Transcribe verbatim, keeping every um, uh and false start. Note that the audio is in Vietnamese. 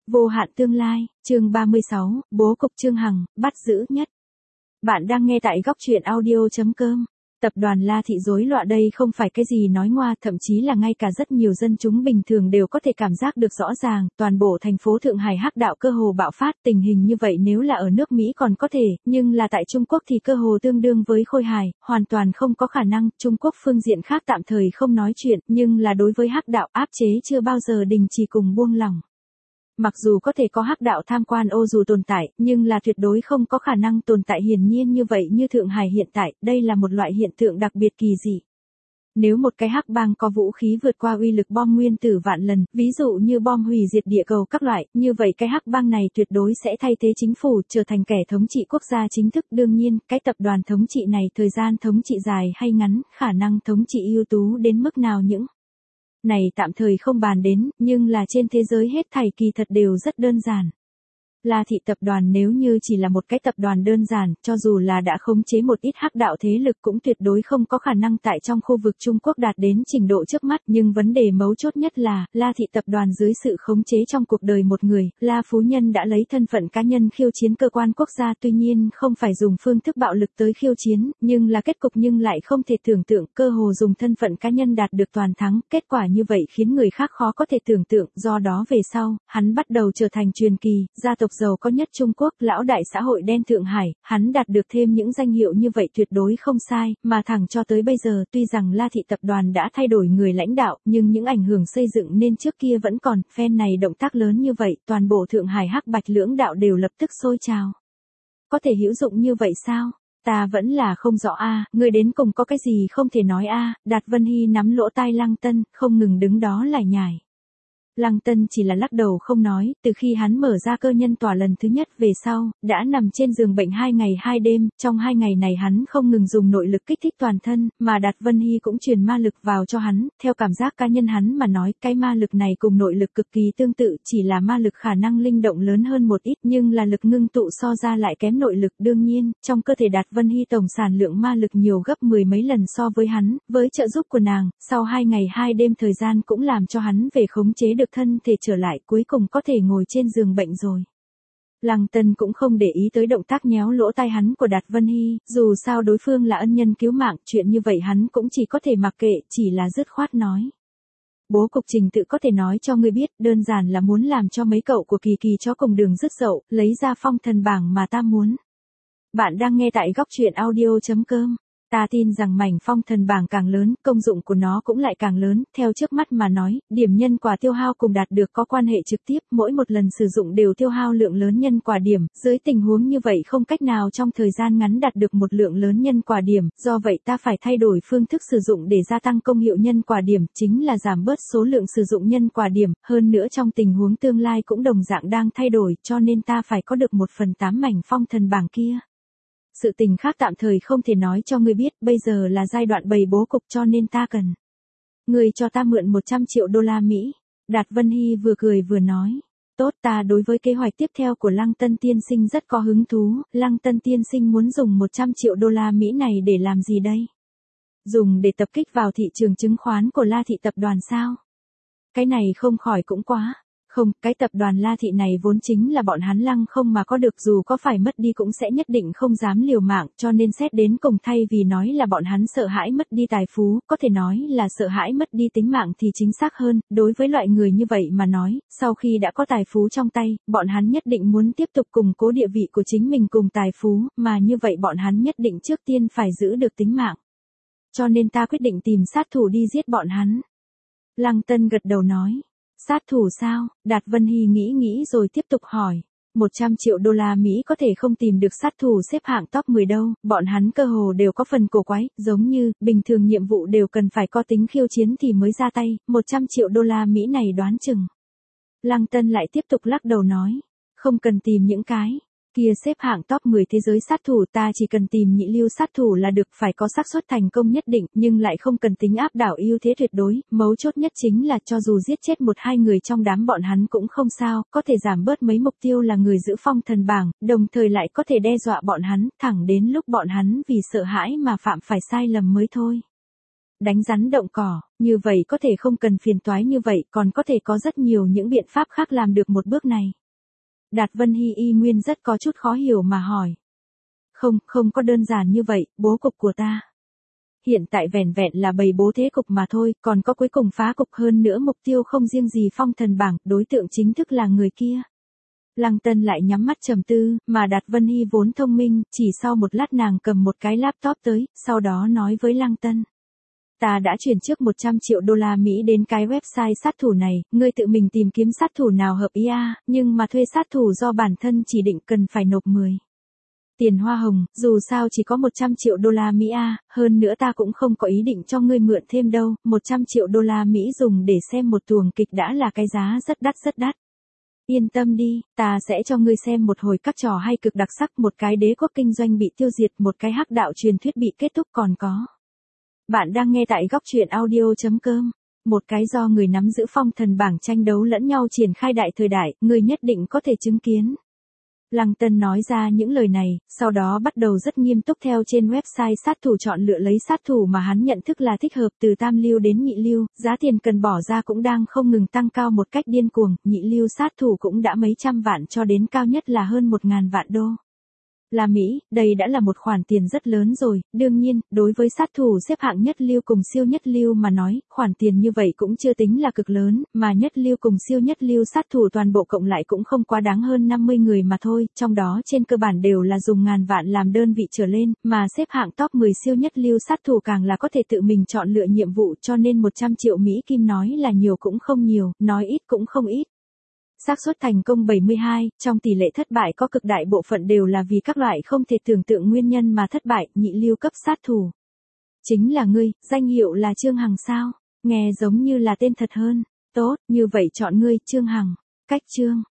Vô hạn tương lai, chương ba mươi sáu, bố cục Trương Hằng, bắt giữ nhất. Bạn đang nghe tại góc truyện audio.com. Tập đoàn La Thị rối loạn đây không phải cái gì nói ngoa, thậm chí là ngay cả rất nhiều dân chúng bình thường đều có thể cảm giác được rõ ràng, toàn bộ thành phố Thượng Hải hắc đạo cơ hồ bạo phát. Tình hình như vậy nếu là ở nước Mỹ còn có thể, nhưng là tại Trung Quốc thì cơ hồ tương đương với khôi hài, hoàn toàn không có khả năng. Trung Quốc phương diện khác tạm thời không nói chuyện, nhưng là đối với hắc đạo áp chế chưa bao giờ đình chỉ cùng buông lỏng. Mặc dù có thể có hắc đạo tham quan ô dù tồn tại, nhưng là tuyệt đối không có khả năng tồn tại hiển nhiên như vậy như Thượng Hải hiện tại, đây là một loại hiện tượng đặc biệt kỳ dị. Nếu một cái hắc bang có vũ khí vượt qua uy lực bom nguyên tử vạn lần, ví dụ như bom hủy diệt địa cầu các loại, như vậy cái hắc bang này tuyệt đối sẽ thay thế chính phủ, trở thành kẻ thống trị quốc gia chính thức. Đương nhiên, cái tập đoàn thống trị này thời gian thống trị dài hay ngắn, khả năng thống trị ưu tú đến mức nào những này tạm thời không bàn đến, nhưng là trên thế giới hết thảy kỳ thật đều rất đơn giản. La Thị tập đoàn nếu như chỉ là một cái tập đoàn đơn giản, cho dù là đã khống chế một ít hắc đạo thế lực cũng tuyệt đối không có khả năng tại trong khu vực Trung Quốc đạt đến trình độ trước mắt, nhưng vấn đề mấu chốt nhất là, La Thị tập đoàn dưới sự khống chế trong cuộc đời một người, La Phú Nhân đã lấy thân phận cá nhân khiêu chiến cơ quan quốc gia, tuy nhiên không phải dùng phương thức bạo lực tới khiêu chiến, nhưng là kết cục nhưng lại không thể tưởng tượng, cơ hồ dùng thân phận cá nhân đạt được toàn thắng, kết quả như vậy khiến người khác khó có thể tưởng tượng, do đó về sau, hắn bắt đầu trở thành truyền kỳ, gia tộc giàu có nhất Trung Quốc, lão đại xã hội đen Thượng Hải, hắn đạt được thêm những danh hiệu như vậy tuyệt đối không sai, mà thẳng cho tới bây giờ, tuy rằng La Thị tập đoàn đã thay đổi người lãnh đạo, nhưng những ảnh hưởng xây dựng nên trước kia vẫn còn, phen này động tác lớn như vậy, toàn bộ Thượng Hải hắc bạch lưỡng đạo đều lập tức sôi trào. Có thể hữu dụng như vậy sao? Ta vẫn là không rõ a, à, người đến cùng có cái gì không thể nói a, à. Đạt Vân Hy nắm lỗ tai Lăng Tân, không ngừng đứng đó lải nhải. Lăng Tân chỉ là lắc đầu không nói, từ khi hắn mở ra cơ nhân tòa lần thứ nhất về sau, đã nằm trên giường bệnh hai ngày hai đêm, trong hai ngày này hắn không ngừng dùng nội lực kích thích toàn thân, mà Đạt Vân Hy cũng truyền ma lực vào cho hắn, theo cảm giác cá nhân hắn mà nói, cái ma lực này cùng nội lực cực kỳ tương tự, chỉ là ma lực khả năng linh động lớn hơn một ít, nhưng là lực ngưng tụ so ra lại kém nội lực. Đương nhiên, trong cơ thể Đạt Vân Hy tổng sản lượng ma lực nhiều gấp mười mấy lần so với hắn, với trợ giúp của nàng, sau hai ngày hai đêm thời gian cũng làm cho hắn về khống chế được thân thể trở lại, cuối cùng có thể ngồi trên giường bệnh rồi. Lăng Tân cũng không để ý tới động tác nhéo lỗ tai hắn của Đạt Vân Hy, dù sao đối phương là ân nhân cứu mạng, chuyện như vậy hắn cũng chỉ có thể mặc kệ, chỉ là dứt khoát nói. Bố cục trình tự có thể nói cho ngươi biết, đơn giản là muốn làm cho mấy cậu của Kỳ Kỳ chó cùng đường dứt dậu, lấy ra phong thần bảng mà ta muốn. Bạn đang nghe tại góc truyện audio.com. Ta tin rằng mảnh phong thần bảng càng lớn, công dụng của nó cũng lại càng lớn, theo trước mắt mà nói, điểm nhân quả tiêu hao cùng đạt được có quan hệ trực tiếp, mỗi một lần sử dụng đều tiêu hao lượng lớn nhân quả điểm, dưới tình huống như vậy không cách nào trong thời gian ngắn đạt được một lượng lớn nhân quả điểm, do vậy ta phải thay đổi phương thức sử dụng để gia tăng công hiệu nhân quả điểm, chính là giảm bớt số lượng sử dụng nhân quả điểm, hơn nữa trong tình huống tương lai cũng đồng dạng đang thay đổi, cho nên ta phải có được một phần tám mảnh phong thần bảng kia. Sự tình khác tạm thời không thể nói cho ngươi biết, bây giờ là giai đoạn bày bố cục cho nên ta cần. Ngươi cho ta mượn một trăm triệu đô la Mỹ. Đạt Vân Hy vừa cười vừa nói. Tốt, ta đối với kế hoạch tiếp theo của Lăng Tân tiên sinh rất có hứng thú, Lăng Tân tiên sinh muốn dùng một trăm triệu đô la Mỹ này để làm gì đây? Dùng để tập kích vào thị trường chứng khoán của La Thị tập đoàn sao? Cái này không khỏi cũng quá. Không, cái tập đoàn La Thị này vốn chính là bọn hắn Lăng không mà có được, dù có phải mất đi cũng sẽ nhất định không dám liều mạng, cho nên xét đến cùng thay vì nói là bọn hắn sợ hãi mất đi tài phú, có thể nói là sợ hãi mất đi tính mạng thì chính xác hơn, đối với loại người như vậy mà nói, sau khi đã có tài phú trong tay, bọn hắn nhất định muốn tiếp tục củng cố địa vị của chính mình cùng tài phú, mà như vậy bọn hắn nhất định trước tiên phải giữ được tính mạng. Cho nên ta quyết định tìm sát thủ đi giết bọn hắn. Lăng Tân gật đầu nói. Sát thủ sao? Đạt Vân Hy nghĩ nghĩ rồi tiếp tục hỏi. một trăm triệu đô la Mỹ có thể không tìm được sát thủ xếp hạng top mười đâu, bọn hắn cơ hồ đều có phần cổ quái, giống như, bình thường nhiệm vụ đều cần phải có tính khiêu chiến thì mới ra tay, một trăm triệu đô la Mỹ này đoán chừng. Lăng Tân lại tiếp tục lắc đầu nói, không cần tìm những cái kia xếp hạng top mười thế giới sát thủ, ta chỉ cần tìm nhị lưu sát thủ là được, phải có xác suất thành công nhất định, nhưng lại không cần tính áp đảo ưu thế tuyệt đối, mấu chốt nhất chính là cho dù giết chết một hai người trong đám bọn hắn cũng không sao, có thể giảm bớt mấy mục tiêu là người giữ phong thần bảng, đồng thời lại có thể đe dọa bọn hắn, thẳng đến lúc bọn hắn vì sợ hãi mà phạm phải sai lầm mới thôi. đánh rắn động cỏ, như vậy có thể không cần phiền toái như vậy, còn có thể có rất nhiều những biện pháp khác làm được một bước này. Đạt Vân Hy y nguyên rất có chút khó hiểu mà hỏi. Không, không có đơn giản như vậy, bố cục của ta. Hiện tại vẻn vẹn là bày bố thế cục mà thôi, còn có cuối cùng phá cục, hơn nữa mục tiêu không riêng gì phong thần bảng, đối tượng chính thức là người kia. Lăng Tân lại nhắm mắt trầm tư, mà Đạt Vân Hy vốn thông minh, chỉ sau một lát nàng cầm một cái laptop tới, sau đó nói với Lăng Tân. Ta đã chuyển trước một trăm triệu đô la Mỹ đến cái website sát thủ này, ngươi tự mình tìm kiếm sát thủ nào hợp ý a, nhưng mà thuê sát thủ do bản thân chỉ định cần phải nộp mười. Tiền hoa hồng, dù sao chỉ có một trăm triệu đô la Mỹ a, hơn nữa ta cũng không có ý định cho ngươi mượn thêm đâu, một trăm triệu đô la Mỹ dùng để xem một tuồng kịch đã là cái giá rất đắt rất đắt. Yên tâm đi, ta sẽ cho ngươi xem một hồi các trò hay cực đặc sắc, một cái đế quốc kinh doanh bị tiêu diệt, một cái hắc đạo truyền thuyết bị kết thúc, còn có. Bạn đang nghe tại góc truyện audio chấm com. Một cái do người nắm giữ phong thần bảng tranh đấu lẫn nhau triển khai đại thời đại, ngươi nhất định có thể chứng kiến. Lăng Tân nói ra những lời này, sau đó bắt đầu rất nghiêm túc theo trên website sát thủ chọn lựa lấy sát thủ mà hắn nhận thức là thích hợp, từ tam lưu đến nhị lưu, giá tiền cần bỏ ra cũng đang không ngừng tăng cao một cách điên cuồng, nhị lưu sát thủ cũng đã mấy trăm vạn cho đến cao nhất là hơn một ngàn vạn đô la Mỹ, đây đã là một khoản tiền rất lớn rồi, đương nhiên, đối với sát thủ xếp hạng nhất lưu cùng siêu nhất lưu mà nói, khoản tiền như vậy cũng chưa tính là cực lớn, mà nhất lưu cùng siêu nhất lưu sát thủ toàn bộ cộng lại cũng không quá đáng hơn năm mươi người mà thôi, trong đó trên cơ bản đều là dùng ngàn vạn làm đơn vị trở lên, mà xếp hạng top mười siêu nhất lưu sát thủ càng là có thể tự mình chọn lựa nhiệm vụ, cho nên một trăm triệu Mỹ Kim nói là nhiều cũng không nhiều, nói ít cũng không ít. Xác suất thành công bảy mươi hai, trong tỷ lệ thất bại có cực đại bộ phận đều là vì các loại không thể tưởng tượng nguyên nhân mà thất bại, nhị lưu cấp sát thủ. Chính là ngươi, danh hiệu là Trương Hằng sao? Nghe giống như là tên thật hơn. Tốt, như vậy chọn ngươi, Trương Hằng. Cách Trương,